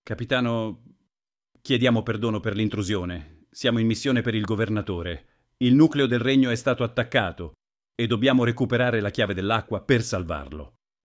Capitano, chiediamo perdono per l'intrusione. Siamo in missione per il governatore. Il nucleo del regno è stato attaccato e dobbiamo recuperare la chiave dell'acqua per salvarlo.